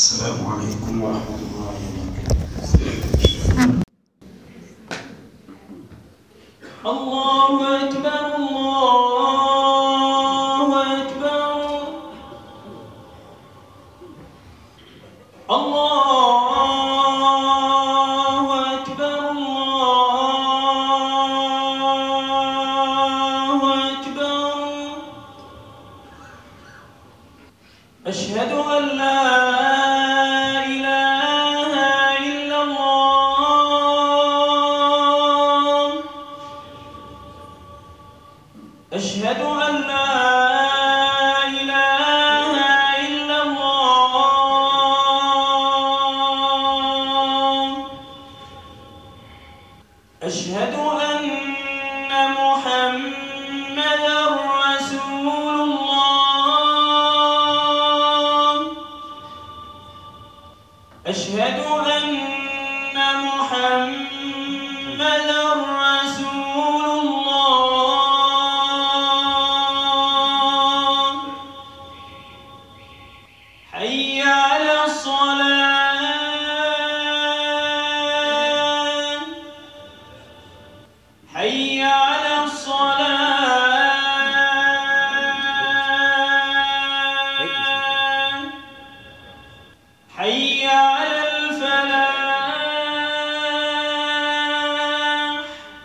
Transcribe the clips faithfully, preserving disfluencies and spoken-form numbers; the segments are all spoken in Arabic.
السلام عليكم ورحمة الله وبركاته. الله أكبر الله أكبر الله أكبر الله أكبر. أشهد أن لا أشهد أن لا إله إلا الله. أشهد أن محمدًا رسول الله. أشهد أن محمدًا رسول الله. حي على الصلاة حي على الصلاة حي على الفلاح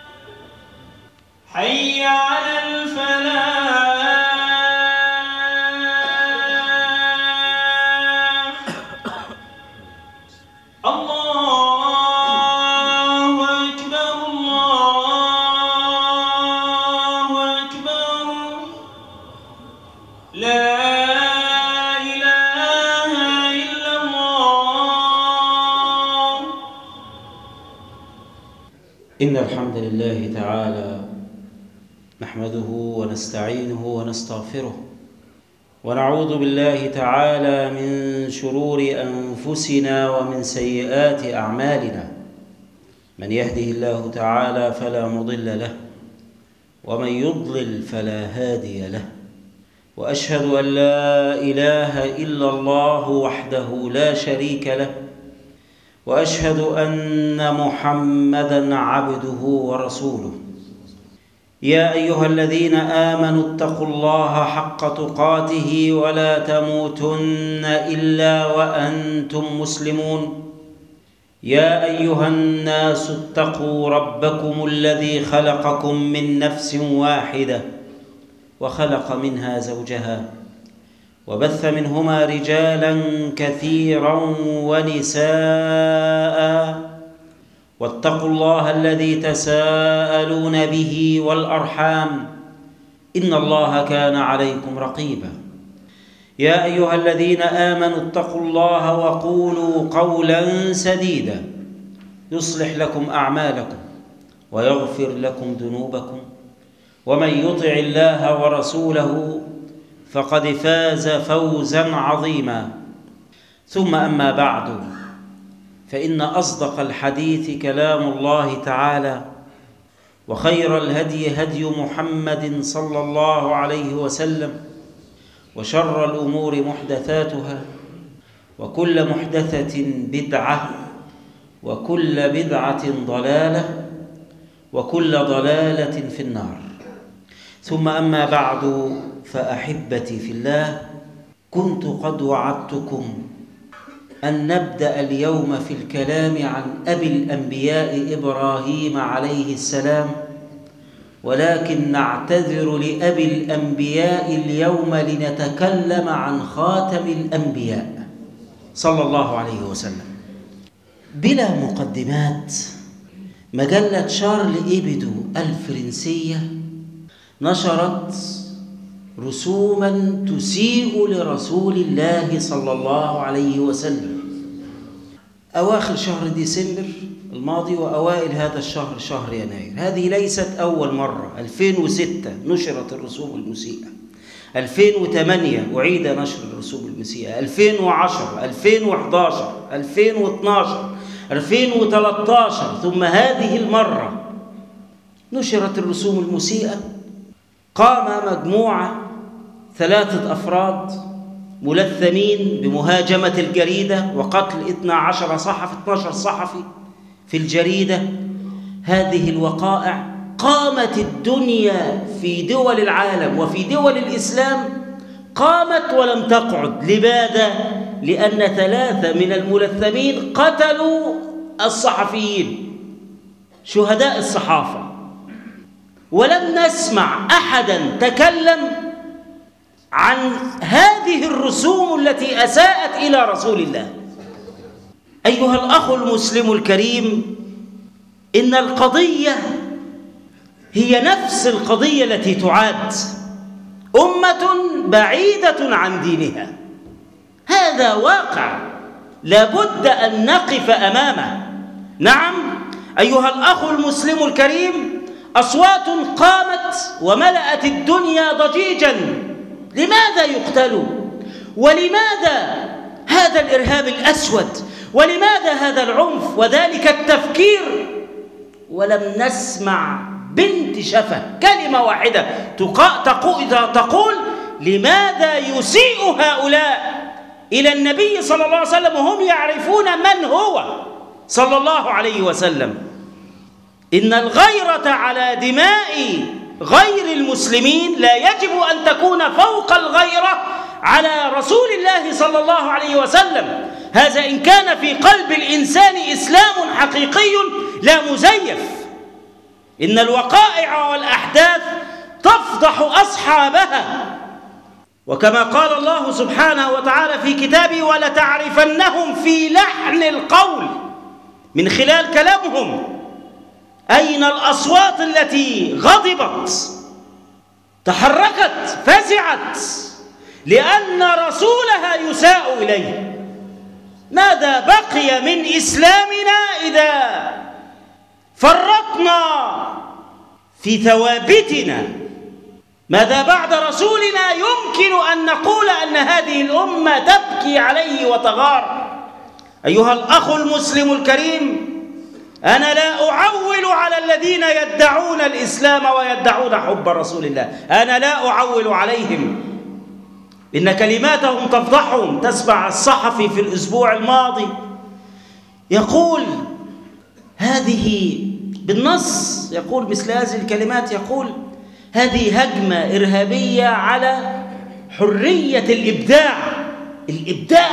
حي على الفلاح. الله أكبر الله أكبر. لا إله إلا الله. إن الحمد لله تعالى نحمده ونستعينه ونستغفره، ونعوذ بالله تعالى من شرور أنفسنا ومن سيئات أعمالنا. من يهده الله تعالى فلا مضل له، ومن يضلل فلا هادي له. وأشهد أن لا إله إلا الله وحده لا شريك له، وأشهد أن محمدًا عبده ورسوله. يا أيها الذين آمنوا اتقوا الله حق تقاته ولا تموتن إلا وأنتم مسلمون. يا أيها الناس اتقوا ربكم الذي خلقكم من نفس واحدة، وخلق منها زوجها، وبث منهما رجالا كثيرا ونساء. واتقوا الله الذي تساءلون به والأرحام، إن الله كان عليكم رقيبا. يا أيها الذين آمنوا اتقوا الله وقولوا قولا سديدا يصلح لكم أعمالكم ويغفر لكم ذنوبكم، ومن يطع الله ورسوله فقد فاز فوزا عظيما. ثم أما بعد، فإن أصدق الحديث كلام الله تعالى، وخير الهدي هدي محمد صلى الله عليه وسلم، وشر الأمور محدثاتها، وكل محدثة بدعة، وكل بدعة ضلالة، وكل ضلالة في النار. ثم أما بعد، فأحبتي في الله، كنت قد وعدتكم أن نبدأ اليوم في الكلام عن أبي الأنبياء إبراهيم عليه السلام، ولكن نعتذر لأبي الأنبياء اليوم لنتكلم عن خاتم الأنبياء صلى الله عليه وسلم. بلا مقدمات، مجلة شارل إيبدو الفرنسية نشرت رسوما تسيء لرسول الله صلى الله عليه وسلم أواخر شهر ديسمبر الماضي وأوائل هذا الشهر شهر يناير. هذه ليست أول مرة. ألفين وستة نشرت الرسوم المسيئة، ألفين وثمانية أعيد نشر الرسوم المسيئة، ألفين وعشرة، ألفين وأحد عشر، ألفين واثني عشر، ألفين وثلاثة عشر، ثم هذه المرة نشرت الرسوم المسيئة. قام مجموعة ثلاثة أفراد ملثمين بمهاجمة الجريدة وقتل اثنا عشر صحفي اثنا عشر صحفي في الجريدة. هذه الوقائع قامت الدنيا في دول العالم وفي دول الإسلام قامت ولم تقعد. لماذا؟ لأن ثلاثة من الملثمين قتلوا الصحفيين شهداء الصحافة، ولم نسمع أحدا تكلم عن هذه الرسوم التي أساءت إلى رسول الله. أيها الأخ المسلم الكريم، إن القضية هي نفس القضية التي تعاد. أمة بعيدة عن دينها، هذا واقع لابد أن نقف أمامه. نعم أيها الأخ المسلم الكريم، أصوات قامت وملأت الدنيا ضجيجا. لماذا يقتلوا؟ ولماذا هذا الإرهاب الأسود؟ ولماذا هذا العنف وذلك التفكير؟ ولم نسمع بنت شفة كلمة واحدة تقول لماذا يسيء هؤلاء إلى النبي صلى الله عليه وسلم وهم يعرفون من هو صلى الله عليه وسلم. إن الغيرة على دماء غير المسلمين لا يجب أن تكون فوق الغيرة على رسول الله صلى الله عليه وسلم. هذا إن كان في قلب الإنسان إسلام حقيقي لا مزيف. إن الوقائع والأحداث تفضح أصحابها، وكما قال الله سبحانه وتعالى في كتابه: ولتعرفنهم في لحن القول، من خلال كلامهم. أين الأصوات التي غضبت تحركت فزعت لأن رسولها يساء إليه؟ ماذا بقي من إسلامنا إذا فرطنا في ثوابتنا؟ ماذا بعد رسولنا يمكن أن نقول أن هذه الأمة تبكي عليه وتغار؟ أيها الأخ المسلم الكريم، أنا لا أعول على الذين يدعون الإسلام ويدعون حب رسول الله، أنا لا أعول عليهم، إن كلماتهم تفضحهم. تسمع الصحفي في الأسبوع الماضي يقول هذه بالنص، يقول مثل هذه الكلمات، يقول هذه هجمة إرهابية على حرية الإبداع. الإبداع،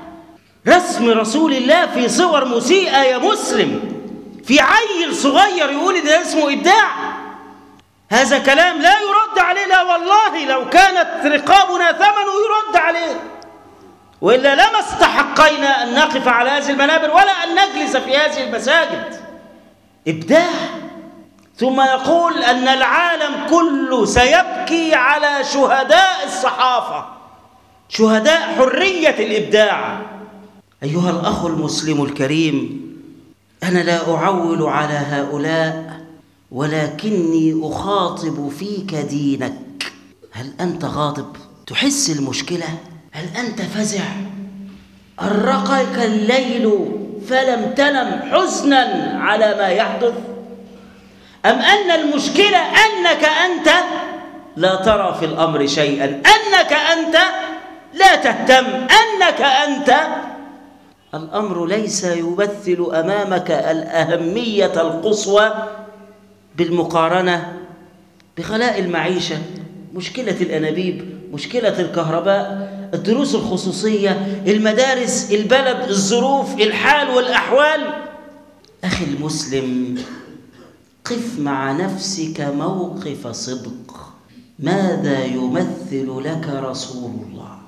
رسم رسول الله في صور مسيئة يا مسلم، في عيل صغير يقول ده اسمه إبداع. هذا كلام لا يرد عليه. لا والله لو كانت رقابنا ثمن يرد عليه، وإلا لما استحقينا أن نقف على هذه المنابر ولا أن نجلس في هذه المساجد. إبداع. ثم يقول أن العالم كله سيبكي على شهداء الصحافة، شهداء حرية الإبداع. أيها الأخ المسلم الكريم، أنا لا أعول على هؤلاء، ولكني أخاطب فيك دينك. هل أنت غاضب؟ تحس المشكلة؟ هل أنت فزع؟ أرقك الليل فلم تنم حزنا على ما يحدث؟ أم أن المشكلة أنك أنت لا ترى في الأمر شيئا، أنك أنت لا تهتم، أنك أنت الأمر ليس يمثل أمامك الأهمية القصوى بالمقارنة بغلاء المعيشة، مشكلة الأنابيب، مشكلة الكهرباء، الدروس الخصوصية، المدارس، البلد، الظروف، الحال والأحوال. أخي المسلم، قف مع نفسك موقف صدق. ماذا يمثل لك رسول الله؟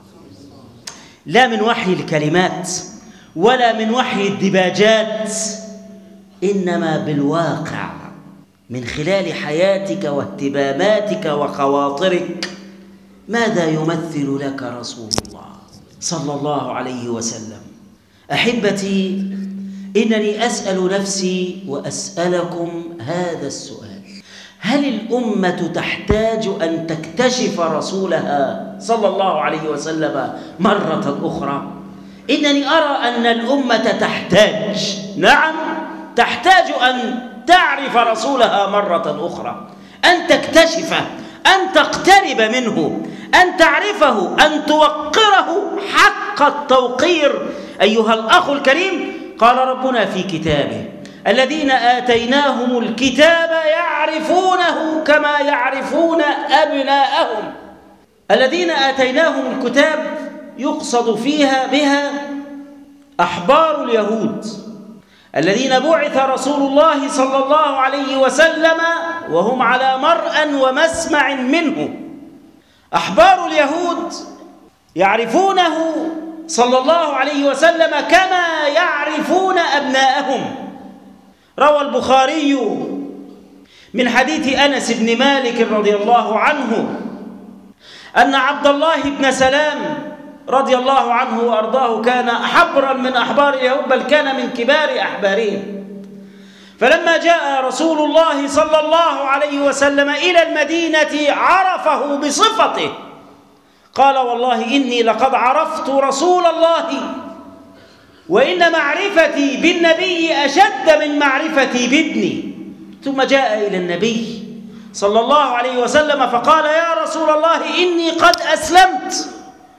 لا من وحي الكلمات ولا من وحي الدباجات، إنما بالواقع، من خلال حياتك واهتماماتك وخواطرك. ماذا يمثل لك رسول الله صلى الله عليه وسلم؟ أحبتي، إنني أسأل نفسي وأسألكم هذا السؤال: هل الأمة تحتاج أن تكتشف رسولها صلى الله عليه وسلم مرة أخرى؟ إنني أرى أن الأمة تحتاج، نعم تحتاج أن تعرف رسولها مرة أخرى، أن تكتشفه، أن تقترب منه، أن تعرفه، أن توقره حق التوقير أيها الأخ الكريم. قال ربنا في كتابه: الذين آتيناهم الكتاب يعرفونه كما يعرفون أبناءهم. الذين آتيناهم الكتاب يقصد فيها بها أحبار اليهود الذين بعث رسول الله صلى الله عليه وسلم وهم على مرأى ومسمع منه. أحبار اليهود يعرفونه صلى الله عليه وسلم كما يعرفون أبناءهم. روى البخاري من حديث أنس بن مالك رضي الله عنه أن عبد الله بن سلام رضي الله عنه وأرضاه كان حبرا من أحبار اليهود، بل كان من كبار أحبارهم. فلما جاء رسول الله صلى الله عليه وسلم إلى المدينة عرفه بصفته، قال: والله إني لقد عرفت رسول الله، وإن معرفتي بالنبي أشد من معرفتي بابني. ثم جاء إلى النبي صلى الله عليه وسلم فقال: يا رسول الله إني قد أسلمت،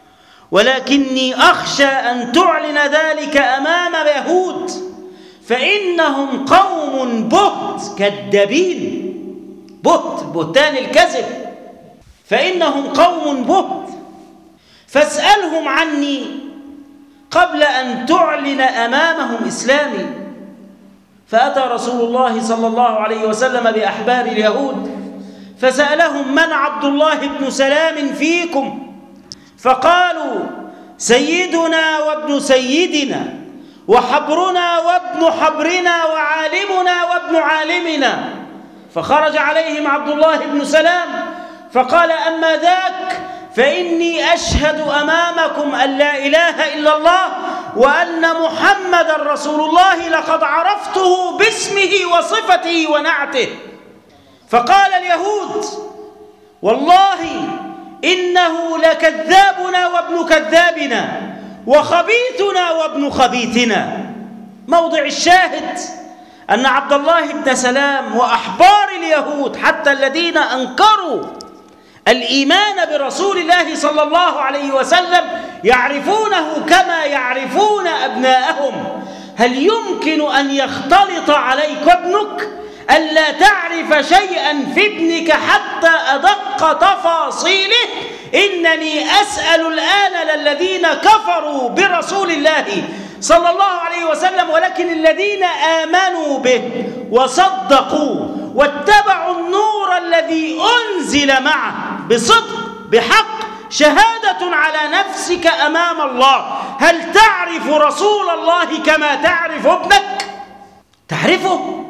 ولكني أخشى أن تعلن ذلك أمام يهود، فإنهم قوم بهت كذابين. بهت بهتان الكذب، فإنهم قوم بهت، فاسألهم عني قبل أن تعلن أمامهم إسلامي. فأتى رسول الله صلى الله عليه وسلم بأحبار اليهود فسألهم: من عبد الله بن سلام فيكم؟ فقالوا: سيدنا وابن سيدنا، وحبرنا وابن حبرنا، وعالمنا وابن عالمنا. فخرج عليهم عبد الله بن سلام فقال: أما ذاك فإني أشهد أمامكم أن لا إله إلا الله وأن محمد رسول الله، لقد عرفته باسمه وصفته ونعته. فقال اليهود: والله إنه لكذابنا وابن كذابنا، وخبيثنا وابن خبيثنا. موضع الشاهد أن عبد الله بن سلام وأحبار اليهود حتى الذين أنكروا الإيمان برسول الله صلى الله عليه وسلم يعرفونه كما يعرفون أبناءهم. هل يمكن أن يختلط عليك ابنك ألا تعرف شيئا في ابنك حتى أدق تفاصيله؟ إنني أسأل الآن الذين كفروا برسول الله صلى الله عليه وسلم، ولكن الذين آمنوا به وصدقوا واتبعوا النور الذي أنزل معه بصدق بحق، شهادة على نفسك أمام الله. هل تعرف رسول الله كما تعرف ابنك؟ تعرفه؟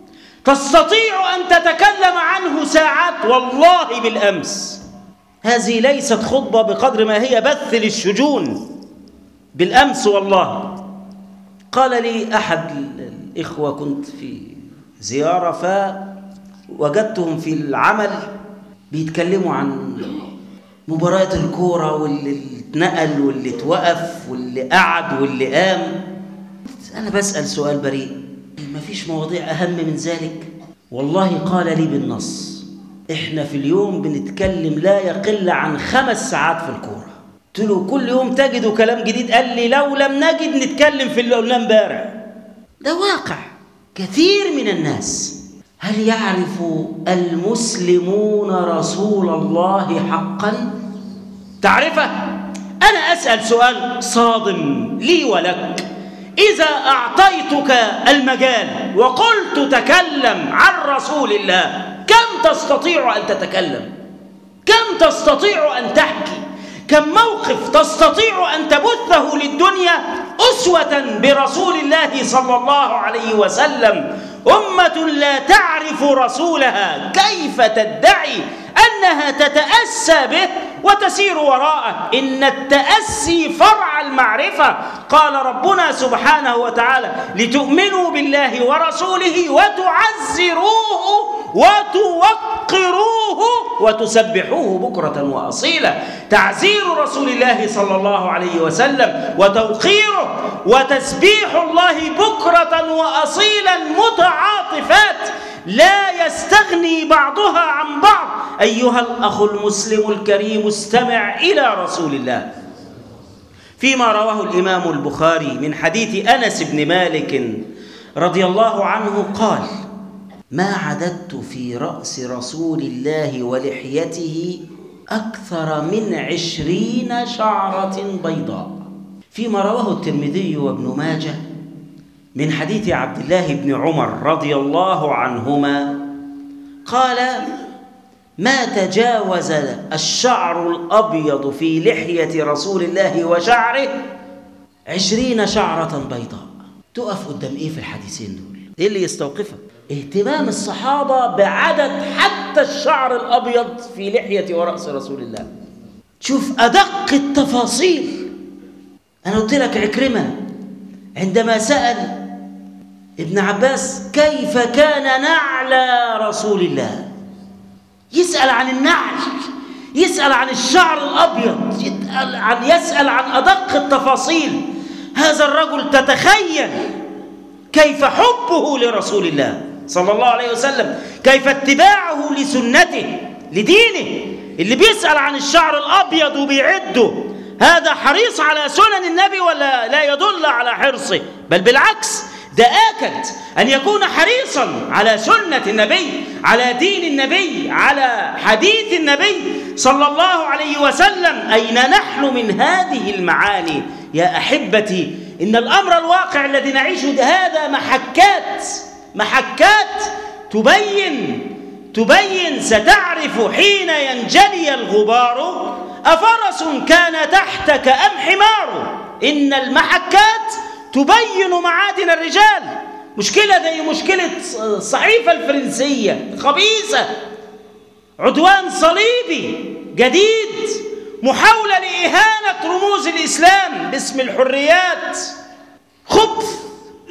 تستطيع أن تتكلم عنه ساعات؟ والله بالأمس، هذه ليست خطبة بقدر ما هي بث للشجون. بالأمس والله قال لي أحد الإخوة، كنت في زيارة فوجدتهم في العمل بيتكلموا عن مباريات الكورة، واللي اتنقل واللي اتوقف واللي قعد واللي قام. أنا بسأل سؤال بريء: ما فيش مواضيع أهم من ذلك؟ والله قال لي بالنص: إحنا في اليوم بنتكلم لا يقل عن خمس ساعات في الكورة. قلت له: كل يوم تجدوا كلام جديد؟ قال لي: لو لم نجد نتكلم في اللي قلناه امبارح. ده واقع كثير من الناس. هل يعرف المسلمون رسول الله حقا؟ تعرفه؟ أنا أسأل سؤال صادم لي ولك: إذا أعطيتك المجال وقلت تكلم عن رسول الله، كم تستطيع أن تتكلم؟ كم تستطيع أن تحكي؟ كم موقف تستطيع أن تبثه للدنيا أسوة برسول الله صلى الله عليه وسلم؟ أمة لا تعرف رسولها كيف تدعي أنها تتأسى به وتسير وراءه؟ إن التأسي فرع المعرفة. قال ربنا سبحانه وتعالى: لتؤمنوا بالله ورسوله وتعزروه وتوقروه وتسبحوه بكرة وأصيلا. تعزير رسول الله صلى الله عليه وسلم وتوقيره وتسبيح الله بكرة وأصيلا متعاطفات، لا يستغني بعضها عن بعض. أيها الأخ المسلم الكريم استمع إلى رسول الله فيما رواه الإمام البخاري من حديث أنس بن مالك رضي الله عنه قال: ما عددت في رأس رسول الله ولحيته أكثر من عشرين شعرة بيضاء. فيما رواه الترمذي وابن ماجه من حديث عبد الله بن عمر رضي الله عنهما قال: ما تجاوز الشعر الأبيض في لحية رسول الله وشعره عشرين شعرة بيضاء. تقف قدام إيه في الحديثين دول؟ إيه اللي يستوقفك؟ اهتمام الصحابة بعدد حتى الشعر الأبيض في لحية ورأس رسول الله. شوف أدق التفاصيل. أنا قلت لك عكرمة عندما سأل ابن عباس كيف كان نعل رسول الله، يسأل عن النعل، يسأل عن الشعر الأبيض، يسأل عن, يسأل عن أدق التفاصيل. هذا الرجل تتخيل كيف حبه لرسول الله صلى الله عليه وسلم، كيف اتباعه لسنته لدينه. اللي بيسأل عن الشعر الأبيض وبيعده هذا حريص على سنن النبي ولا لا يدل على حرصه؟ بل بالعكس، ده آكد أن يكون حريصا على سنة النبي، على دين النبي، على حديث النبي صلى الله عليه وسلم. أين نحن من هذه المعاني يا أحبتي؟ إن الأمر الواقع الذي نعيشه هذا محكات محكات تبين تبين ستعرف حين ينجلي الغبار أفرس كان تحتك أم حمار. إن المحكات تبين معادن الرجال. مشكلة زي مشكلة الصحيفة الفرنسية خبيثة، عدوان صليبي جديد، محاولة لإهانة رموز الإسلام باسم الحريات، خبث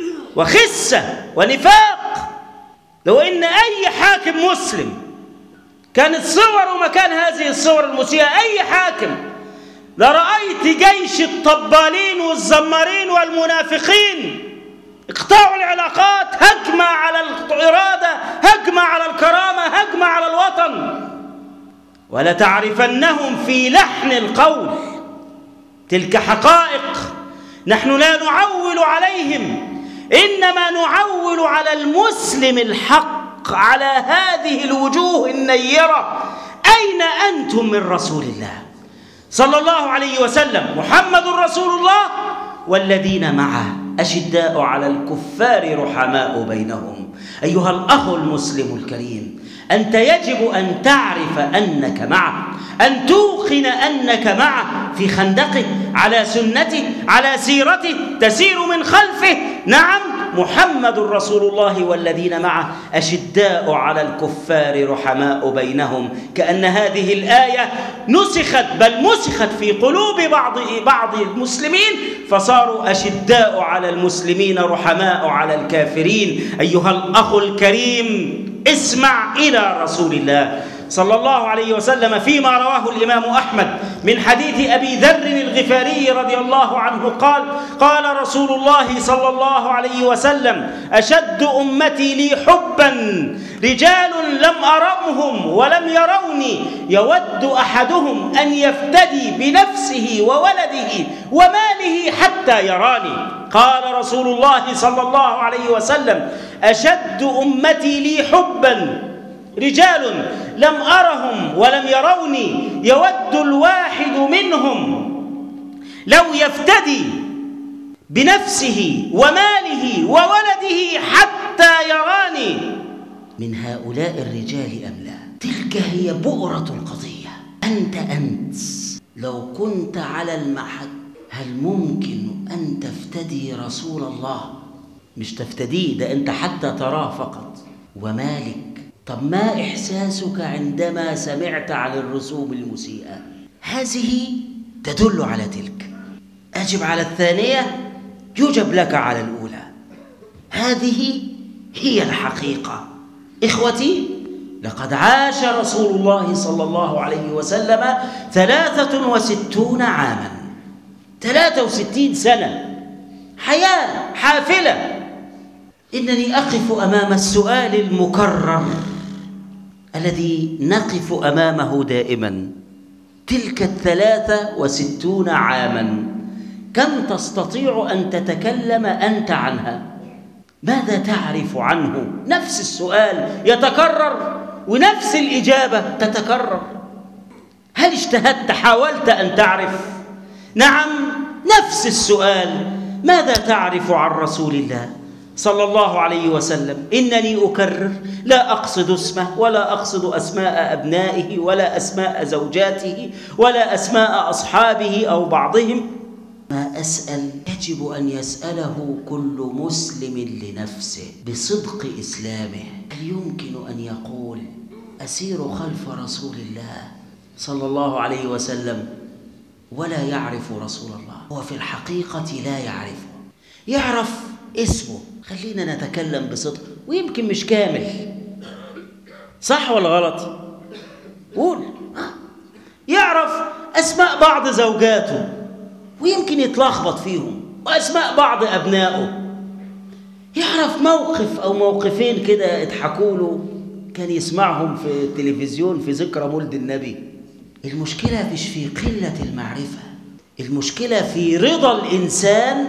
وخسة ونفاق. لو إن أي حاكم مسلم كانت صور مكان هذه الصور المسيئة، أي حاكم، لرأيت جيش الطبالين والزمارين والمنافقين اقطعوا العلاقات، هجمة على الإرادة، هجمة على الكرامة، هجمة على الوطن. ولتعرفنهم في لحن القول. تلك حقائق نحن لا نعول عليهم، إنما نعول على المسلم الحق، على هذه الوجوه النيرة. أين أنتم من رسول الله صلى الله عليه وسلم؟ محمد رسول الله والذين معه أشداء على الكفار رحماء بينهم. أيها الأخ المسلم الكريم، أنت يجب أن تعرف أنك معه، أن توقن أنك معه في خندقه، على سنته، على سيرته، تسير من خلفه. نعم، محمد رسول الله والذين معه أشداء على الكفار رحماء بينهم. كأن هذه الآية نسخت، بل مسخت في قلوب بعض بعض المسلمين، فصاروا أشداء على المسلمين رحماء على الكافرين. أيها الأخ الكريم، اسمع إلى رسول الله صلى الله عليه وسلم فيما رواه الإمام أحمد من حديث أبي ذر الغفاري رضي الله عنه قال: قال رسول الله صلى الله عليه وسلم: أشد أمتي لي حبا رجال لم أرمهم ولم يروني، يود أحدهم أن يفتدي بنفسه وولده وماله حتى يراني. قال رسول الله صلى الله عليه وسلم: أشد أمتي لي حبا رجال لم أرهم ولم يروني، يود الواحد منهم لو يفتدي بنفسه وماله وولده حتى يراني. من هؤلاء الرجال أم لا؟ تلك هي بؤرة القضية. أنت أنت لو كنت على المحك، هل ممكن أن تفتدي رسول الله؟ مش تفتديه، ده أنت حتى تراه فقط ومالك. طب ما إحساسك عندما سمعت عن الرسوم المسيئة؟ هذه تدل على تلك. أجب على الثانية يجب لك على الأولى. هذه هي الحقيقة. إخوتي، لقد عاش رسول الله صلى الله عليه وسلم ثلاثة وستون عاما، ثلاثة وستين سنة، حياة حافلة. إنني أقف أمام السؤال المكرر الذي نقف أمامه دائما. تلك الثلاثة وستون عاما كم تستطيع أن تتكلم أنت عنها؟ ماذا تعرف عنه؟ نفس السؤال يتكرر ونفس الإجابة تتكرر. هل اجتهدت حاولت أن تعرف؟ نعم، نفس السؤال. ماذا تعرف عن رسول الله صلى الله عليه وسلم؟ إنني أكرر، لا أقصد اسمه ولا أقصد أسماء أبنائه ولا أسماء زوجاته ولا أسماء أصحابه أو بعضهم. ما أسأل يجب أن يسأله كل مسلم لنفسه بصدق إسلامه. هل يمكن أن يقول أسير خلف رسول الله صلى الله عليه وسلم ولا يعرف رسول الله؟ هو في الحقيقة لا يعرفه، يعرف اسمه. خلينا نتكلم بصدق، ويمكن مش كامل. صح ولا غلط؟ قول. يعرف أسماء بعض زوجاته ويمكن يتلخبط فيهم، وأسماء بعض أبنائه. يعرف موقف أو موقفين كده اتحكوا له كان يسمعهم في التلفزيون في ذكرى مولد النبي. المشكلة مش في قلة المعرفة، المشكلة في رضا الإنسان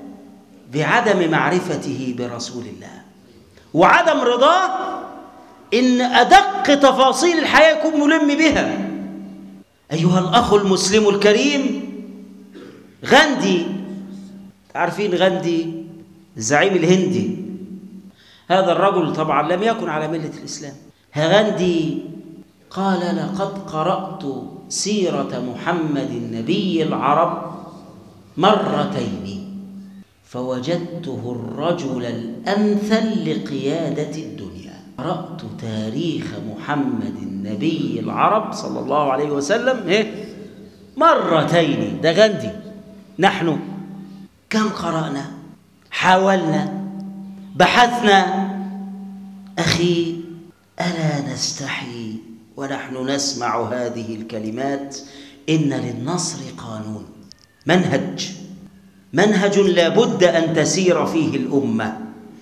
بعدم معرفته برسول الله، وعدم رضاه إن أدق تفاصيل الحياة يكون ملم بها. أيها الأخ المسلم الكريم، غاندي، عارفين غاندي الزعيم الهندي؟ هذا الرجل طبعا لم يكن على ملة الإسلام. غاندي قال لقد قرأت سيرة محمد النبي العرب مرتين فوجدته الرجل الأمثل لقيادة الدنيا. قرأت تاريخ محمد النبي العرب صلى الله عليه وسلم إيه؟ مرتين. ده غاندي. نحن كم قرأنا؟ حاولنا، بحثنا. أخي، ألا نستحي ونحن نسمع هذه الكلمات؟ إن للنصر قانون، منهج منهج لا بد أن تسير فيه الأمة.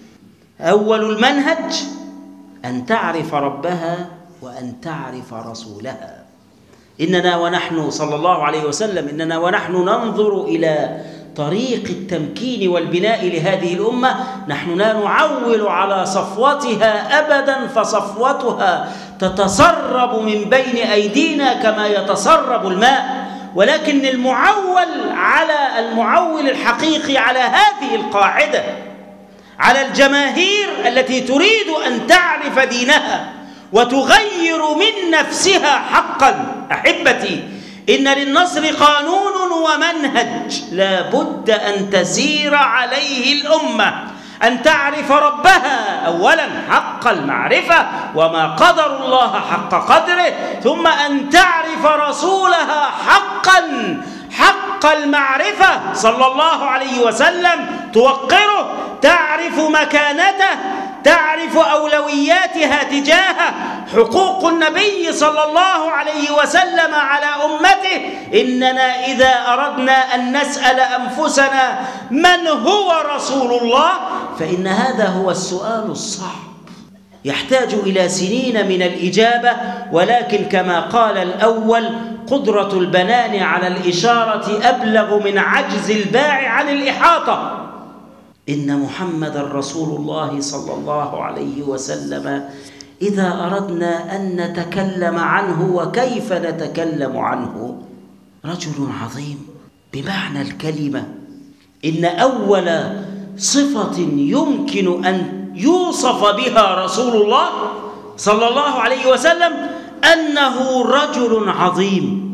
أول المنهج أن تعرف ربها وأن تعرف رسولها. إننا ونحن صلى الله عليه وسلم إننا ونحن ننظر إلى طريق التمكين والبناء لهذه الأمة، نحن لا نعول على صفوتها أبدا، فصفوتها تتسرب من بين أيدينا كما يتسرب الماء، ولكن المعول على المعول الحقيقي على هذه القاعدة، على الجماهير التي تريد أن تعرف دينها وتغير من نفسها حقا. أحبتي، إن للنصر قانون ومنهج لا بد أن تسير عليه الأمة. أن تعرف ربها أولا حق المعرفة وما قدر الله حق قدره، ثم أن تعرف رسولها حقا حق المعرفة صلى الله عليه وسلم، توقره، تعرف مكانته، تعرف أولوياتها تجاهه، حقوق النبي صلى الله عليه وسلم على أمته. إننا إذا أردنا أن نسأل أنفسنا من هو رسول الله فإن هذا هو السؤال الصعب، يحتاج إلى سنين من الإجابة، ولكن كما قال الأول: قدرة البنان على الإشارة أبلغ من عجز الباع عن الإحاطة. إن محمد رسول الله صلى الله عليه وسلم إذا أردنا أن نتكلم عنه، وكيف نتكلم عنه؟ رجل عظيم بمعنى الكلمة. إن أول صفة يمكن أن يوصف بها رسول الله صلى الله عليه وسلم أنه رجل عظيم.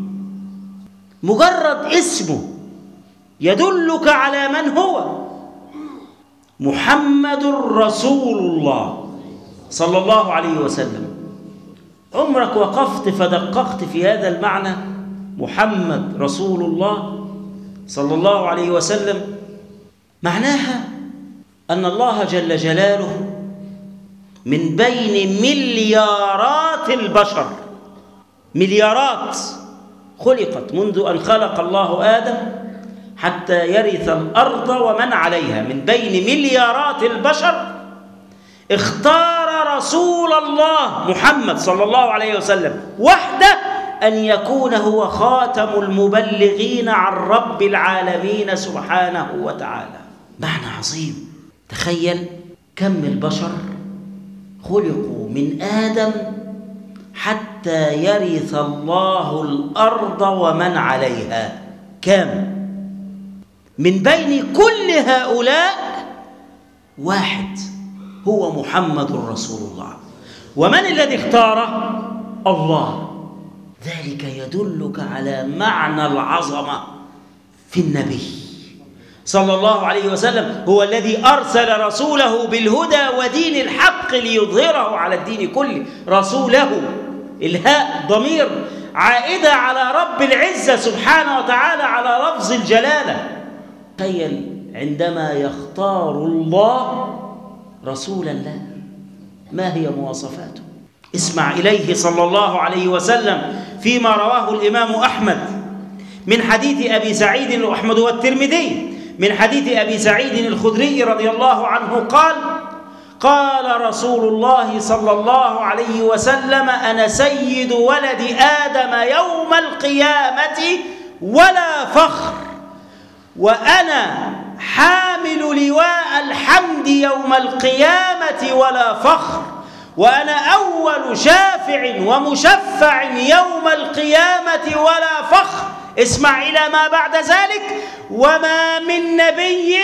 مجرد اسمه يدلك على من هو. محمد رسول الله صلى الله عليه وسلم. عمرك وقفت فدققت في هذا المعنى؟ محمد رسول الله صلى الله عليه وسلم معناها أن الله جل جلاله من بين مليارات البشر، مليارات خلقت منذ أن خلق الله آدم حتى يرث الأرض ومن عليها، من بين مليارات البشر اختار رسول الله محمد صلى الله عليه وسلم وحده أن يكون هو خاتم المبلغين عن رب العالمين سبحانه وتعالى. معنى عظيم. تخيل كم البشر خلقوا من آدم حتى يرث الله الأرض ومن عليها. كم من بين كل هؤلاء واحد هو محمد رسول الله. ومن الذي اختاره؟ الله. ذلك يدلك على معنى العظمة في النبي صلى الله عليه وسلم. هو الذي أرسل رسوله بالهدى ودين الحق ليظهره على الدين كله. رسوله، الهاء ضمير عائدة على رب العزة سبحانه وتعالى على لفظ الجلالة. تخيل عندما يختار الله رسول الله ما هي مواصفاته؟ اسمع إليه صلى الله عليه وسلم فيما رواه الإمام أحمد من حديث أبي سعيد، وأحمد والترمذي، من حديث أبي سعيد الخدري رضي الله عنه قال: قال رسول الله صلى الله عليه وسلم: أنا سيد ولد آدم يوم القيامة ولا فخر، وأنا حامل لواء الحمد يوم القيامة ولا فخر، وأنا أول شافع ومشفع يوم القيامة ولا فخر. اسمع إلى ما بعد ذلك: وما من نبي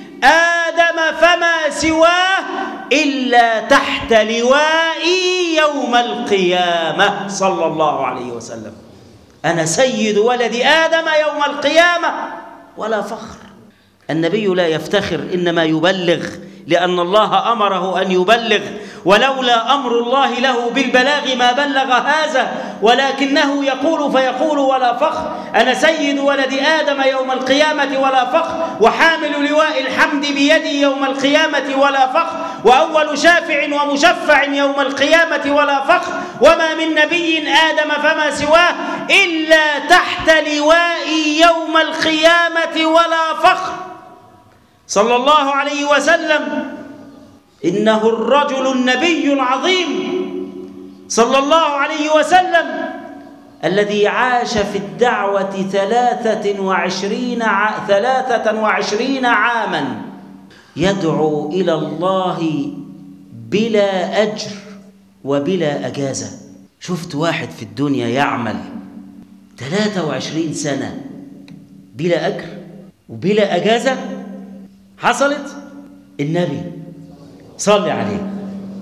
آدم فما سواه إلا تحت لوائي يوم القيامة صلى الله عليه وسلم. أنا سيد ولد آدم يوم القيامة ولا فخر. النبي لا يفتخر، إنما يبلغ، لأن الله أمره أن يبلغ، ولولا أمر الله له بالبلاغ ما بلغ هذا، ولكنه يقول فيقول ولا فخر: أنا سيد ولد آدم يوم القيامة ولا فخر، وحامل لواء الحمد بيدي يوم القيامة ولا فخر، وأول شافع ومشفع يوم القيامة ولا فخر، وما من نبي آدم فما سواه إلا تحت لوائي يوم القيامة ولا فخر. صلى الله عليه وسلم. إنه الرجل النبي العظيم صلى الله عليه وسلم الذي عاش في الدعوة ثلاثة وعشرين ع... ثلاثة وعشرين عاما يدعو إلى الله بلا أجر وبلا أجازة. شفت واحد في الدنيا يعمل ثلاثة وعشرين سنة بلا أجر وبلا أجازة؟ حصلت؟ النبي صلى عليه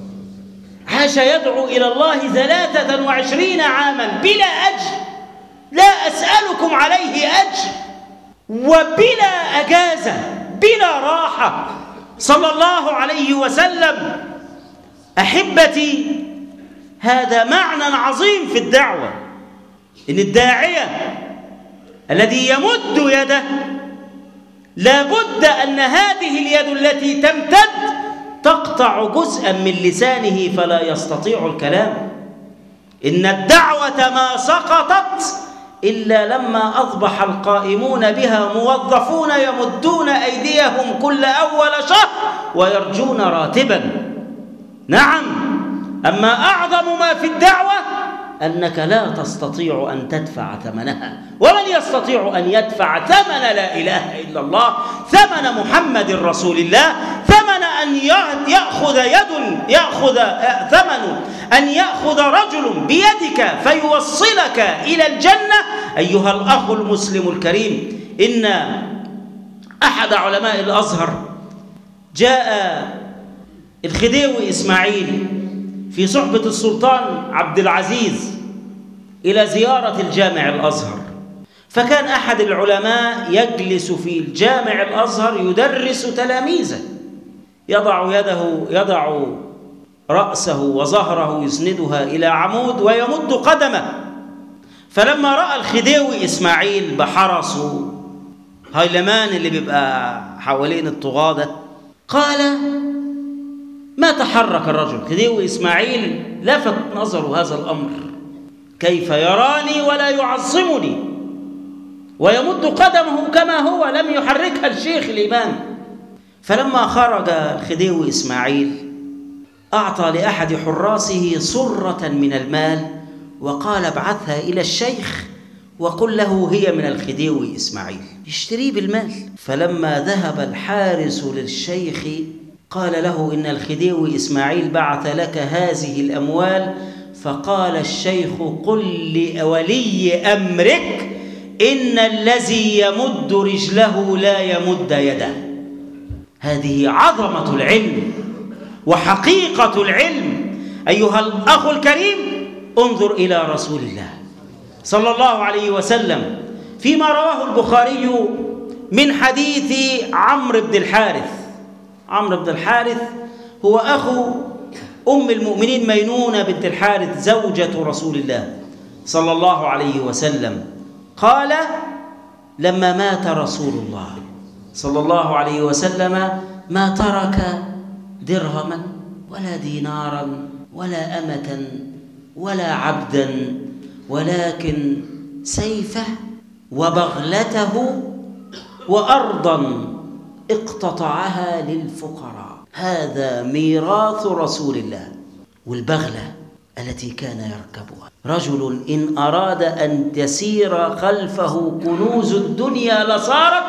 عاش يدعو إلى الله ثلاثة وعشرين عاما بلا أجر، لا أسألكم عليه أجر، وبلا أجازة، بلا راحة، صلى الله عليه وسلم. أحبتي، هذا معنى عظيم في الدعوة، إن الداعية الذي يمد يده لابد أن هذه اليد التي تمتد تقطع جزءا من لسانه فلا يستطيع الكلام. إن الدعوة ما سقطت إلا لما أصبح القائمون بها موظفون يمدون أيديهم كل أول شهر ويرجون راتبا. نعم، أما أعظم ما في الدعوة أنك لا تستطيع أن تدفع ثمنها، ومن يستطيع أن يدفع ثمن لا إله إلا الله، ثمن محمد رسول الله، ثمن أن يأخذ يد يأخذ ثمن أن يأخذ رجل بيدك فيوصلك إلى الجنة. أيها الأخ المسلم الكريم، إن أحد علماء الأزهر جاء الخديوي إسماعيل في صحبة السلطان عبد العزيز إلى زيارة الجامع الأزهر، فكان أحد العلماء يجلس في الجامع الأزهر يدرس تلاميذه، يضع يده يضع رأسه وظهره يسندها إلى عمود ويمد قدمه. فلما رأى الخديوي إسماعيل بحرسه هايلمان اللي بيبقى حوالين الطغاة ده، قال: ما تحرك الرجل. خديوي إسماعيل لفت نظره هذا الأمر، كيف يراني ولا يعظمني ويمد قدمه كما هو، لم يحركها الشيخ الإمام. فلما خرج خديوي إسماعيل أعطى لأحد حراسه صرة من المال وقال ابعثها إلى الشيخ وقل له هي من الخديوي إسماعيل يشتريه بالمال. فلما ذهب الحارس للشيخ قال له إن الخديوي إسماعيل بعث لك هذه الأموال. فقال الشيخ قل لولي أمرك إن الذي يمد رجله لا يمد يده. هذه عظمة العلم وحقيقة العلم. أيها الأخ الكريم، انظر إلى رسول الله صلى الله عليه وسلم فيما رواه البخاري من حديث عمرو بن الحارث. عمرو بن الحارث هو أخو أم المؤمنين ميمونة بنت الحارث زوجة رسول الله صلى الله عليه وسلم. قال لما مات رسول الله صلى الله عليه وسلم ما ترك درهما ولا دينارا ولا أمة ولا عبدا، ولكن سيفه وبغلته وأرضا اقتطعها للفقراء. هذا ميراث رسول الله. والبغلة التي كان يركبها رجل إن أراد أن تسير خلفه كنوز الدنيا لصارت،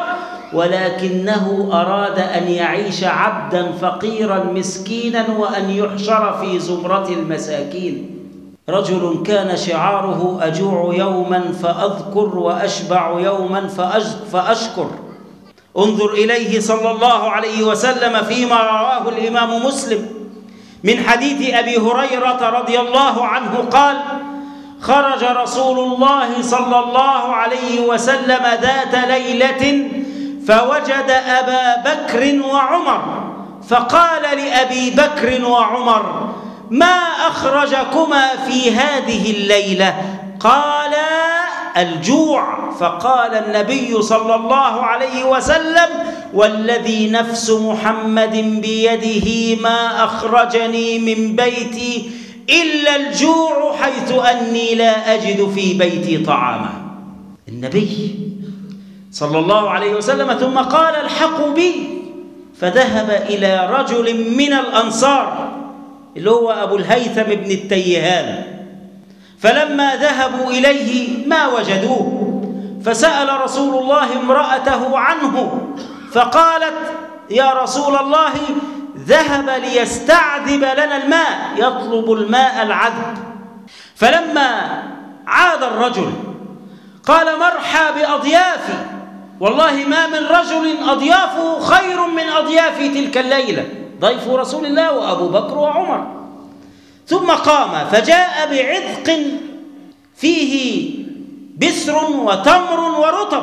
ولكنه أراد أن يعيش عبدا فقيرا مسكينا وأن يحشر في زمرة المساكين. رجل كان شعاره أجوع يوما فأذكر وأشبع يوما فأشكر. انظر إليه صلى الله عليه وسلم فيما رواه الإمام مسلم من حديث أبي هريرة رضي الله عنه قال خرج رسول الله صلى الله عليه وسلم ذات ليلة فوجد أبا بكر وعمر فقال لأبي بكر وعمر ما أخرجكما في هذه الليلة؟ قالا الجوع. فقال النبي صلى الله عليه وسلم والذي نفس محمد بيده ما أخرجني من بيتي إلا الجوع حيث أني لا أجد في بيتي طعاما. النبي صلى الله عليه وسلم ثم قال الحقوا بي، فذهب إلى رجل من الأنصار اللي هو أبو الهيثم بن التيهان. فلما ذهبوا إليه ما وجدوه، فسأل رسول الله امرأته عنه فقالت يا رسول الله ذهب ليستعذب لنا الماء، يطلب الماء العذب. فلما عاد الرجل قال مرحى بأضيافي، والله ما من رجل أضيافه خير من أضياف تلك الليلة، ضيف رسول الله وأبو بكر وعمر. ثم قام فجاء بعذق فيه بسر وتمر ورطب،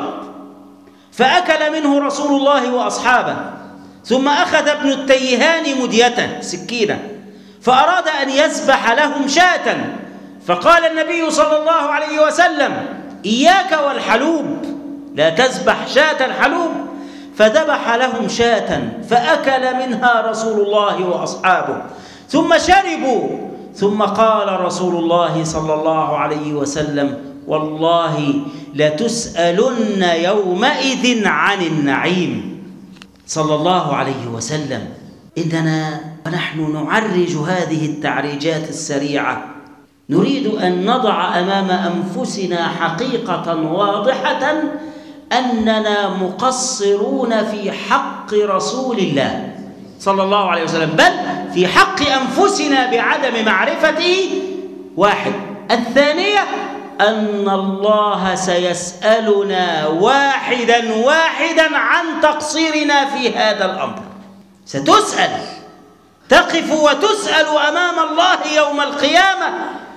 فأكل منه رسول الله وأصحابه. ثم أخذ ابن التيهان مديته سكينة فأراد أن يذبح لهم شاة، فقال النبي صلى الله عليه وسلم إياك والحلوب، لا تذبح شاة حلوب. فذبح لهم شاة فأكل منها رسول الله وأصحابه ثم شربوا. ثم قال رسول الله صلى الله عليه وسلم والله لتسألن يومئذ عن النعيم. صلى الله عليه وسلم. إننا ونحن نعرج هذه التعريجات السريعة نريد أن نضع أمام أنفسنا حقيقة واضحة أننا مقصرون في حق رسول الله صلى الله عليه وسلم، بل في حق أنفسنا بعدم معرفته. واحد. الثانية أن الله سيسألنا واحدا واحدا عن تقصيرنا في هذا الأمر. ستسأل، تقف وتسأل أمام الله يوم القيامة.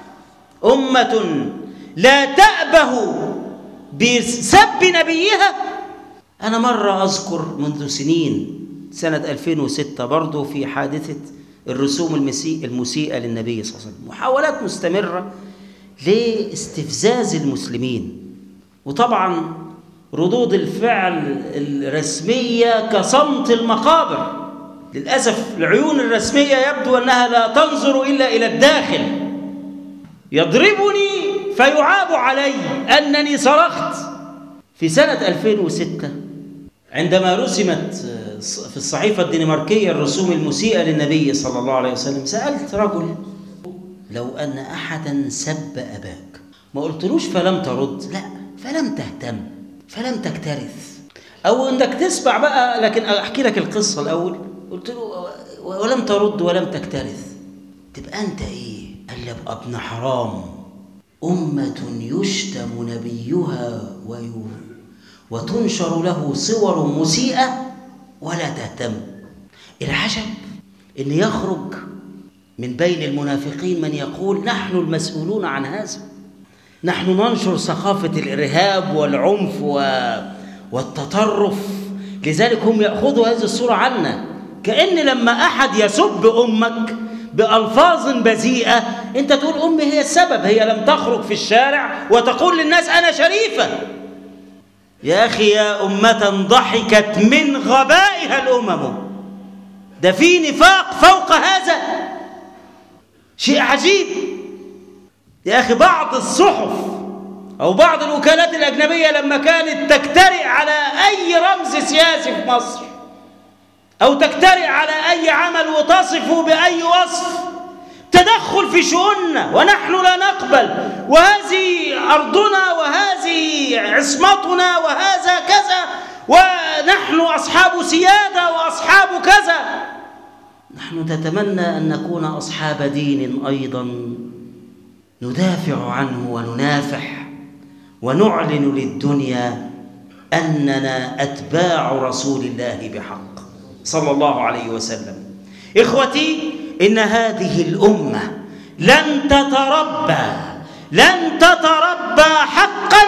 أمة لا تأبه بسب نبيها. أنا مرة أذكر منذ سنين سنة ألفين وستة برضو في حادثة الرسوم المسيئة للنبي صلى الله عليه وسلم، محاولات مستمرة لاستفزاز المسلمين، وطبعا ردود الفعل الرسمية كصمت المقابر. للأسف العيون الرسمية يبدو أنها لا تنظر إلا إلى الداخل. يضربني فيعاب علي أنني صرخت في سنة ألفين وستة عندما رسمت في الصحيفة الدنماركية الرسوم المسيئة للنبي صلى الله عليه وسلم، سألت رجل: لو أن أحدا سب أباك، ما قلتلوش فلم ترد، لا، فلم تهتم، فلم تكترث، أو أنك تسمع بقى، لكن أحكي لك القصة الأول. قلت له: ولم ترد ولم تكترث، تبقى أنت إيه؟ قال لي: أبقى ابن حرام، أمة يشتم نبيها وتنشر له صور مسيئة ولا تهتم. العجب إن يخرج من بين المنافقين من يقول: نحن المسؤولون عن هذا، نحن ننشر ثقافة الإرهاب والعنف والتطرف، لذلك هم يأخذوا هذه الصورة عنا. كأن لما أحد يسب أمك بألفاظ بذيئة أنت تقول: أمي هي السبب، هي لم تخرج في الشارع وتقول للناس أنا شريفة. يا أخي، يا أمة ضحكت من غبائها الأمم، ده في نفاق فوق هذا، شيء عجيب. يا أخي، بعض الصحف أو بعض الوكالات الأجنبية لما كانت تجترئ على أي رمز سياسي في مصر أو تجترئ على أي عمل وتصفه بأي وصف، تدخل في شؤوننا ونحن لا نقبل، وهذه أرضنا وهذه عصمتنا وهذا كذا، ونحن أصحاب سيادة وأصحاب كذا. نحن نتمنى أن نكون أصحاب دين أيضا ندافع عنه وننافح ونعلن للدنيا أننا أتباع رسول الله بحق صلى الله عليه وسلم. إخوتي، إن هذه الأمة لن تتربى لن تتربى حقا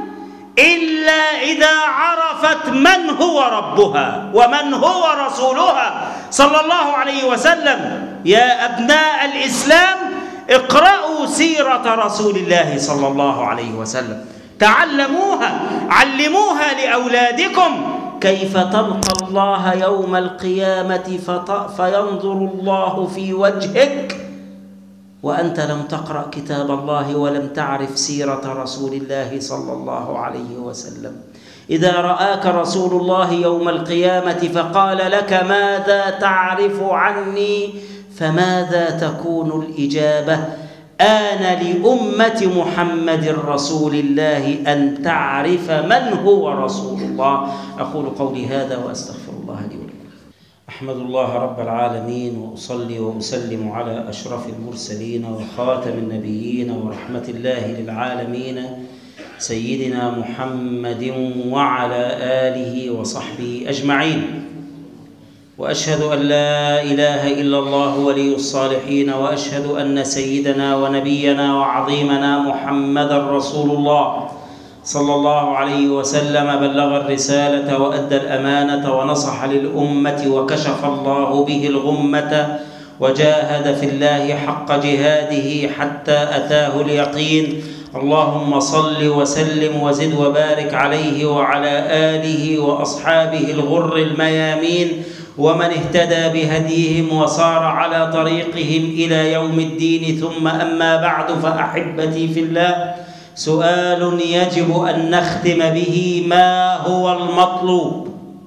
إلا إذا عرفت من هو ربها ومن هو رسولها صلى الله عليه وسلم. يا أبناء الإسلام، اقرأوا سيرة رسول الله صلى الله عليه وسلم، تعلموها، علموها لأولادكم، كيف تلقى الله يوم القيامة فينظر الله في وجهك وأنت لم تقرأ كتاب الله ولم تعرف سيرة رسول الله صلى الله عليه وسلم. إذا رآك رسول الله يوم القيامة فقال لك: ماذا تعرف عني؟ فماذا تكون الإجابة؟ آن لأمة محمد رسول الله أن تعرف من هو رسول الله. أقول قولي هذا وأستغفر الله لي ولكم. أحمد الله رب العالمين، وأصلي وأسلم على أشرف المرسلين وخاتم النبيين ورحمة الله للعالمين سيدنا محمد وعلى آله وصحبه أجمعين. وأشهد أن لا إله إلا الله ولي الصالحين، وأشهد أن سيدنا ونبينا وعظيمنا محمد رسول الله صلى الله عليه وسلم بلغ الرسالة وأدى الأمانة ونصح للأمة وكشف الله به الغمة وجاهد في الله حق جهاده حتى أتاه اليقين. اللهم صل وسلم وزد وبارك عليه وعلى آله وأصحابه الغر الميامين ومن اهتدى بهديهم وصار على طريقهم إلى يوم الدين. ثم أما بعد، فأحبتي في الله، سؤال يجب أن نختم به: ما هو المطلوب؟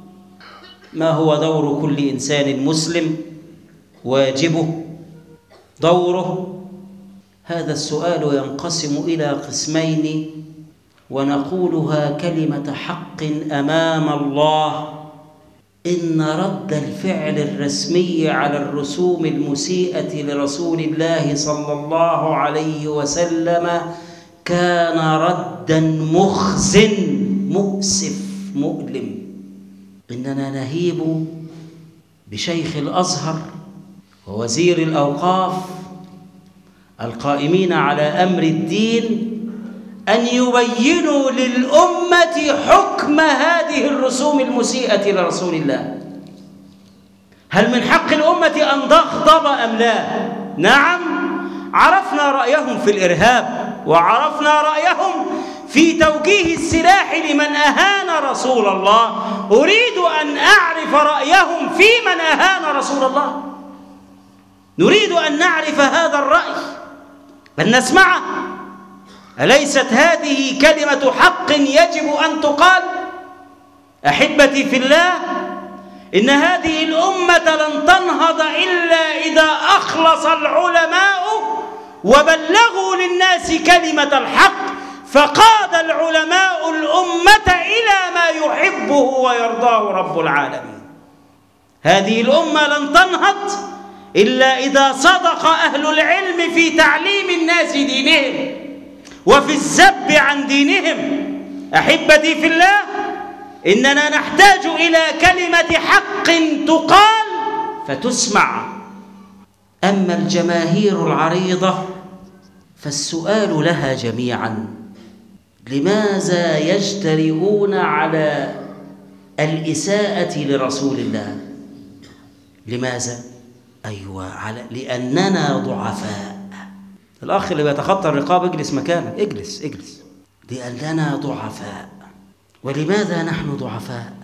ما هو دور كل إنسان مسلم؟ واجبه؟ دوره؟ هذا السؤال ينقسم إلى قسمين، ونقولها كلمة حق أمام الله: إن رد الفعل الرسمي على الرسوم المسيئة لرسول الله صلى الله عليه وسلم كان ردا مخزٍ مؤسف مؤلم. إننا نهيب بشيخ الأزهر ووزير الأوقاف القائمين على أمر الدين أن يبينوا للأمة حكم هذه الرسوم المسيئة لرسول الله. هل من حق الأمة أن تغضب أم لا؟ نعم، عرفنا رأيهم في الإرهاب، وعرفنا رأيهم في توجيه السلاح لمن أهان رسول الله. أريد أن أعرف رأيهم في من أهان رسول الله. نريد أن نعرف هذا الرأي، أن نسمعه. أليست هذه كلمة حق يجب أن تقال؟ أحبتي في الله، إن هذه الأمة لن تنهض إلا إذا أخلص العلماء وبلغوا للناس كلمة الحق، فقاد العلماء الأمة إلى ما يحبه ويرضاه رب العالمين. هذه الأمة لن تنهض إلا إذا صدق أهل العلم في تعليم الناس دينهم وفي الذب عن دينهم. أحبتي في الله، إننا نحتاج إلى كلمة حق تقال فتسمع. أما الجماهير العريضة فالسؤال لها جميعا: لماذا يجترئون على الإساءة لرسول الله؟ لماذا؟ أيوة، على لأننا ضعفاء. الأخ اللي بيتخطى الرقاب اجلس مكانك، اجلس اجلس. لأننا ضعفاء. ولماذا نحن ضعفاء؟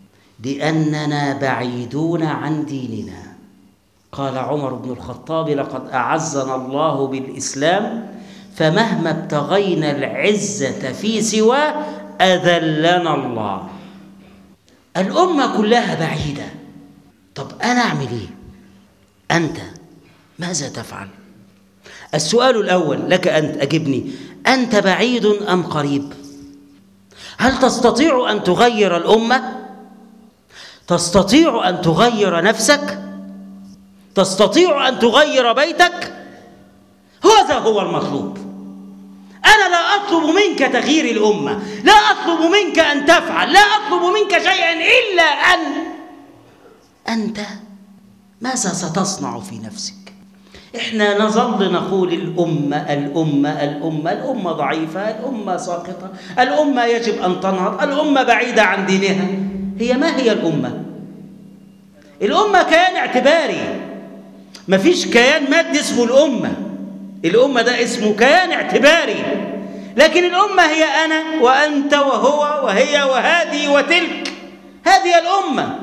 لأننا بعيدون عن ديننا. قال عمر بن الخطاب: لقد أعزنا الله بالإسلام فمهما ابتغينا العزة في سواه أذلنا الله. الأمة كلها بعيدة. طب أنا أعمل إيه؟ أنت ماذا تفعل؟ السؤال الأول لك أنت، أجبني: أنت بعيد أم قريب؟ هل تستطيع أن تغير الأمة؟ تستطيع أن تغير نفسك؟ تستطيع أن تغير بيتك؟ هذا هو المطلوب. أنا لا أطلب منك تغيير الأمة، لا أطلب منك أن تفعل، لا أطلب منك شيئا إلا أن أنت ماذا ستصنع في نفسك؟ إحنا نظل نقول الأمة الأمة الأمة الأمة ضعيفة، الأمة ساقطة، الأمة يجب أن تنهض، الأمة بعيدة عن دينها. هي ما هي الأمة؟ الأمة كيان اعتباري، ما فيش كيان مادي اسمه الأمة. الأمة ده اسمه كيان اعتباري، لكن الأمة هي أنا وأنت وهو وهي وهذه وتلك. هذه الأمة.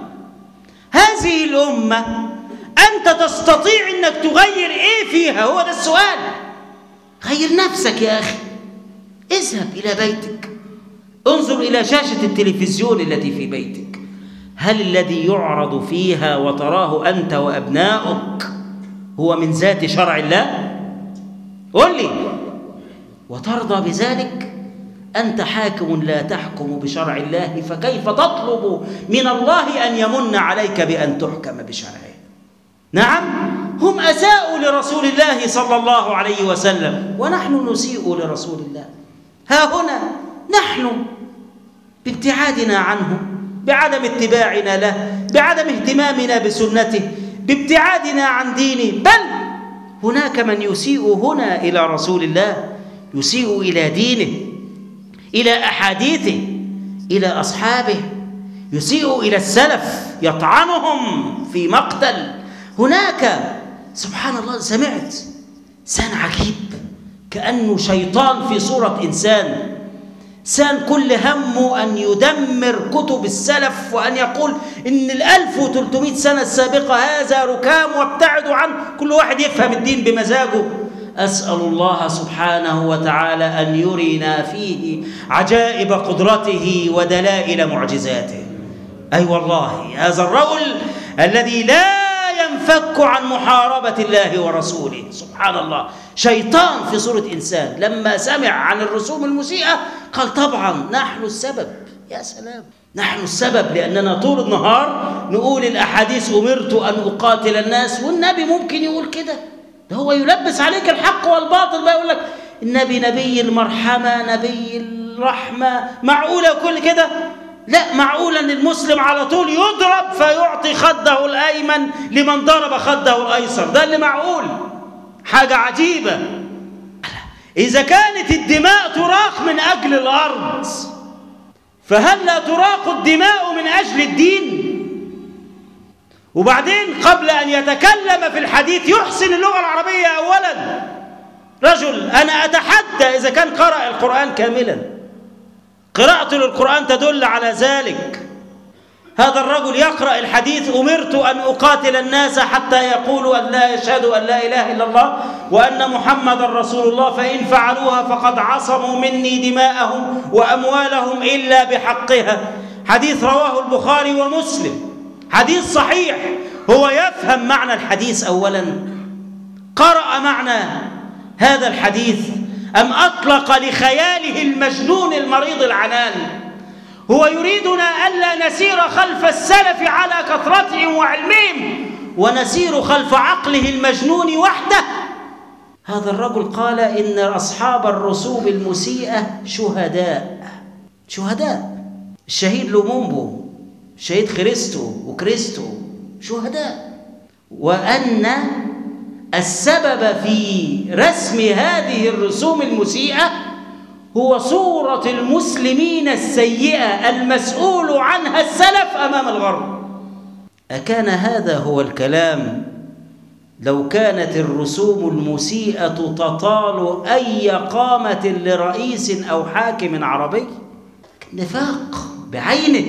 هذه الأمة أنت تستطيع أنك تغير إيه فيها؟ هو ده السؤال. غير نفسك يا أخي. اذهب إلى بيتك، انظر إلى شاشة التلفزيون التي في بيتك. هل الذي يعرض فيها وتراه أنت وأبناؤك هو من ذات شرع الله؟ قل لي. وترضى بذلك؟ أنت حاكم لا تحكم بشرع الله، فكيف تطلب من الله أن يمن عليك بأن تحكم بشرعه؟ نعم، هم أساءوا لرسول الله صلى الله عليه وسلم، ونحن نسيء لرسول الله. ها هنا نحن بابتعادنا عنه، بعدم اتباعنا له، بعدم اهتمامنا بسنته، بابتعادنا عن دينه. بل هناك من يسيء هنا إلى رسول الله، يسيء إلى دينه، إلى أحاديثه، إلى أصحابه، يسيء إلى السلف، يطعنهم في مقتل. هناك سبحان الله، سمعت إنسان عجيب كأنه شيطان في صورة إنسان، إنسان كل همه أن يدمر كتب السلف وأن يقول إن الألف وثلاثمائة سنة السابقة هذا ركام وابتعدوا عنه، كل واحد يفهم الدين بمزاجه. أسأل الله سبحانه وتعالى أن يرينا فيه عجائب قدرته ودلائل معجزاته. أي أيوة والله، هذا الرجل الذي لا ينفك عن محاربة الله ورسوله، سبحان الله، شيطان في صورة إنسان. لما سمع عن الرسوم المسيئة قال طبعا نحن السبب. يا سلام، نحن السبب، لأننا طول النهار نقول الأحاديث أمرت أن أقاتل الناس، والنبي ممكن يقول كده؟ ده هو يلبس عليك الحق والباطل بقى، يقول لك النبي نبي المرحمة، نبي الرحمة. معقولة كل كده؟ لا، معقولا ان المسلم على طول يضرب فيعطي خده الايمن لمن ضرب خده الايسر؟ ده اللي معقول؟ حاجه عجيبه. اذا كانت الدماء تراق من اجل الارض، فهل لا تراق الدماء من اجل الدين؟ وبعدين قبل ان يتكلم في الحديث يحسن اللغه العربيه اولا. رجل انا اتحدى اذا كان قرأ القرآن كاملا، قراءته للقرآن تدل على ذلك. هذا الرجل يقرأ الحديث أمرت أن أقاتل الناس حتى يقولوا أن لا يشهدوا أن لا إله إلا الله وأن محمد رسول الله، فإن فعلوها فقد عصموا مني دماءهم وأموالهم إلا بحقها. حديث رواه البخاري ومسلم، حديث صحيح، هو يفهم معنى الحديث أولا؟ قرأ معنى هذا الحديث أم أطلق لخياله المجنون المريض العنان؟ هو يريدنا ألا نسير خلف السلف على كثرتهم وعلمهم ونسير خلف عقله المجنون وحده. هذا الرجل قال إن أصحاب الرسوم المسيئة شهداء. شهداء، الشهيد لومومبو، الشهيد خريستو وكريستو شهداء، وأن السبب في رسم هذه الرسوم المسيئة هو صورة المسلمين السيئة المسؤول عنها السلف أمام الغرب. أكان هذا هو الكلام لو كانت الرسوم المسيئة تطال أي قامة لرئيس أو حاكم عربي؟ نفاق بعينه،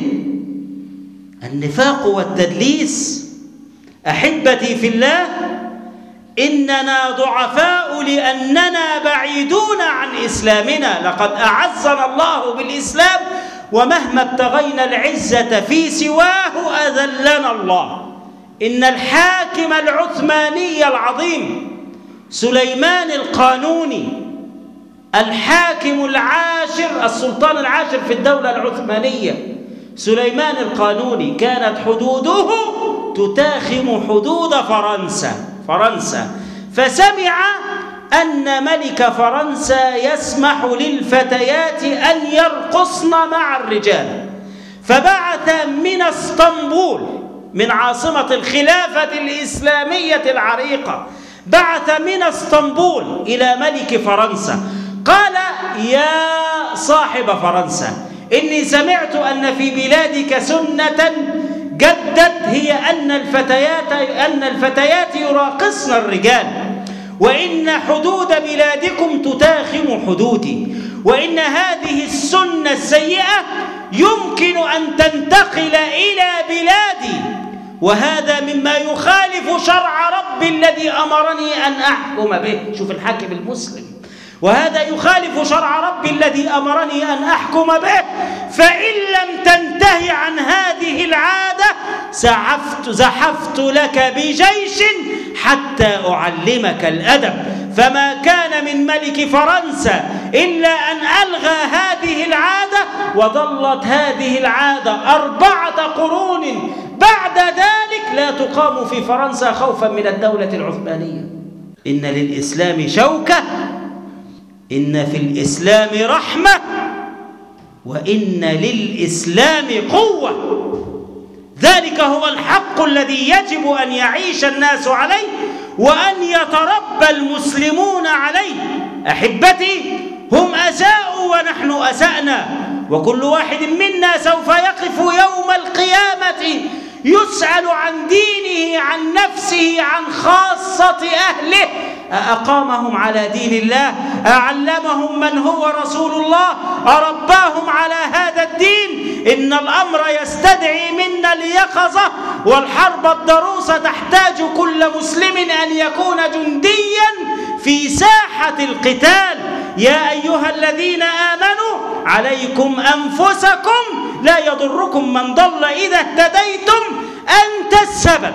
النفاق والتدليس. أحبتي في الله، إننا ضعفاء لأننا بعيدون عن إسلامنا. لقد أعزنا الله بالإسلام، ومهما ابتغينا العزة في سواه أذلنا الله. إن الحاكم العثماني العظيم سليمان القانوني، الحاكم العاشر، السلطان العاشر في الدولة العثمانية سليمان القانوني، كانت حدوده تتاخم حدود فرنسا فرنسا فسمع أن ملك فرنسا يسمح للفتيات أن يرقصن مع الرجال، فبعث من اسطنبول، من عاصمة الخلافة الإسلامية العريقة، بعث من اسطنبول إلى ملك فرنسا قال: يا صاحب فرنسا، إني سمعت أن في بلادك سنة جدت، هي أن الفتيات أن الفتيات يراقصن الرجال، وإن حدود بلادكم تتاخم حدودي، وإن هذه السنة السيئة يمكن أن تنتقل إلى بلادي، وهذا مما يخالف شرع ربي الذي أمرني أن أحكم به. شوف الحاكم المسلم، وهذا يخالف شرع ربي الذي أمرني أن أحكم به، فإن لم تنتهي عن هذه العادة زحفت زحفت لك بجيش حتى أعلمك الأدب. فما كان من ملك فرنسا إلا أن ألغى هذه العادة، وظلت هذه العادة أربعة قرون بعد ذلك لا تقام في فرنسا خوفا من الدولة العثمانية. إن للإسلام شوكة، إن في الإسلام رحمة، وإن للإسلام قوة. ذلك هو الحق الذي يجب أن يعيش الناس عليه وأن يتربى المسلمون عليه. أحبتي، هم أساءوا ونحن أسأنا، وكل واحد منا سوف يقف يوم القيامة يسأل عن دينه، عن نفسه، عن خاصة أهله. أقامهم على دين الله؟ أعلمهم من هو رسول الله؟ أرباهم على هذا الدين؟ إن الأمر يستدعي منا اليقظة، والحرب الضروسة تحتاج كل مسلم أن يكون جنديا في ساحة القتال. يا أيها الذين آمنوا عليكم أنفسكم لا يضركم من ضل إذا اهتديتم. أنت السبب،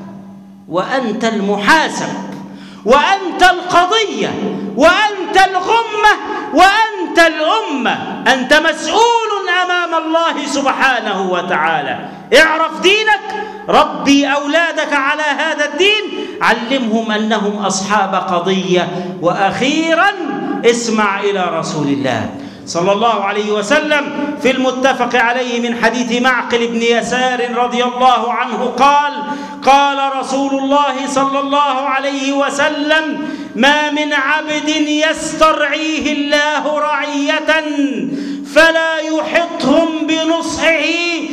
وأنت المحاسب، وأنت القضية، وأنت الغمة، وأنت الأمة. أنت مسؤول أمام الله سبحانه وتعالى. اعرف دينك، ربي أولادك على هذا الدين، علمهم أنهم أصحاب قضية. وأخيرا اسمع إلى رسول الله صلى الله عليه وسلم في المتفق عليه من حديث معقل بن يسار رضي الله عنه قال: قال رسول الله صلى الله عليه وسلم: ما من عبد يسترعيه الله رعية فلا يحطهم بنصحه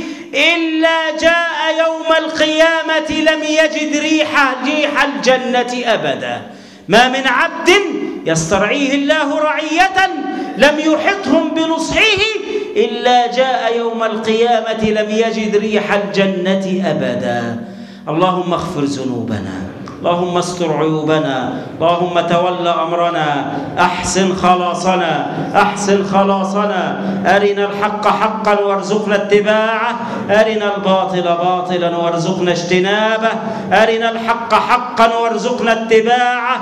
إلا جاء يوم القيامة لم يجد ريح ريح الجنة أبدا. ما من عبد يسترعيه الله رعية لم يحطهم بنصحه إلا جاء يوم القيامة لم يجد ريح الجنة أبدا. اللهم اغفر ذنوبنا اللهم استر عيوبنا، اللهم تول أمرنا، أحسن خلاصنا، أحسن خلاصنا. أرنا الحق حقا وارزقنا اتباعه، أرنا الباطل باطلا وارزقنا اجتنابه، أرنا الحق حقا وارزقنا اتباعه،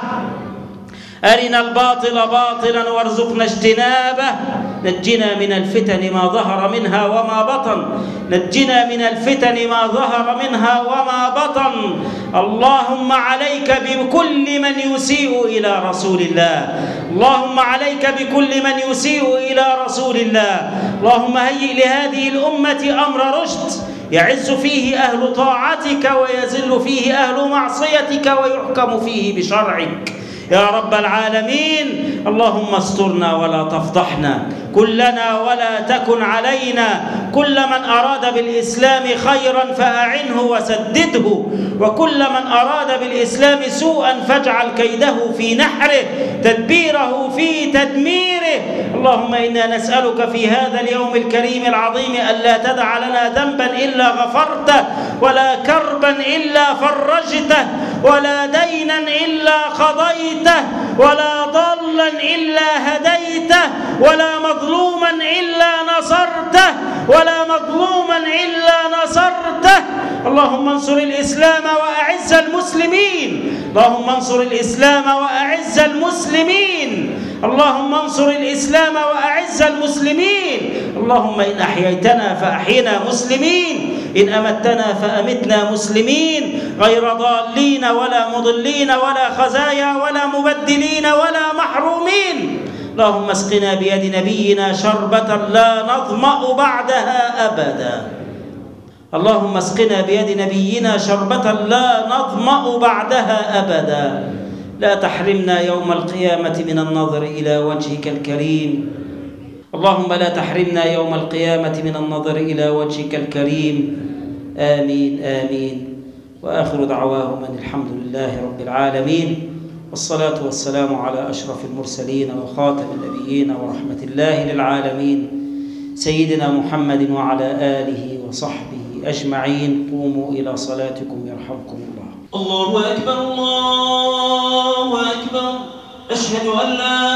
أرنا الباطل باطلا وارزقنا اجتنابه. نجنا من الفتن ما ظهر منها وما بطن، نجنا من الفتن ما ظهر منها وما بطن. اللهم عليك بكل من يسيء إلى رسول الله، اللهم عليك بكل من يسيء إلى رسول الله. اللهم هيئ لهذه الأمة أمر رشد يعز فيه أهل طاعتك ويذل فيه أهل معصيتك ويحكم فيه بشرعك يا رب العالمين. اللهم استرنا ولا تفضحنا، كلنا ولا تكن علينا. كل من أراد بالإسلام خيرا فأعنه وسدده، وكل من أراد بالإسلام سوءا فاجعل كيده في نحره، تدبيره في تدميره. اللهم إنا نسألك في هذا اليوم الكريم العظيم ألا تدع لنا ذنبا إلا غفرته، ولا كربا إلا فرجته، ولا دينا إلا قضيته، ولا ضالا إلا هديته، ولا مظلوما إلا نصرته، ولا مظلوما إلا نصرته. اللهم انصر الإسلام وأعز المسلمين، اللهم انصر الإسلام وأعز المسلمين، اللهم انصر الإسلام وأعز المسلمين. اللهم إن أحييتنا فأحينا مسلمين، إن أمتنا فأمتنا مسلمين، غير ضالين ولا مضلين ولا خزايا ولا مبدلين ولا محرومين. اللهم اسقنا بيد نبينا شربة لا نظمأ بعدها أبدا، اللهم اسقنا بيد نبينا شربة لا نظمأ بعدها أبدا. لا تحرمنا يوم القيامة من النظر إلى وجهك الكريم، اللهم لا تحرمنا يوم القيامة من النظر إلى وجهك الكريم. آمين آمين. وآخر دعواهم أن الحمد لله رب العالمين، والصلاة والسلام على أشرف المرسلين وخاتم النبيين ورحمة الله للعالمين سيدنا محمد وعلى آله وصحبه أجمعين. قوموا إلى صلاتكم يرحمكم الله. الله أكبر الله أكبر. أشهد أن لا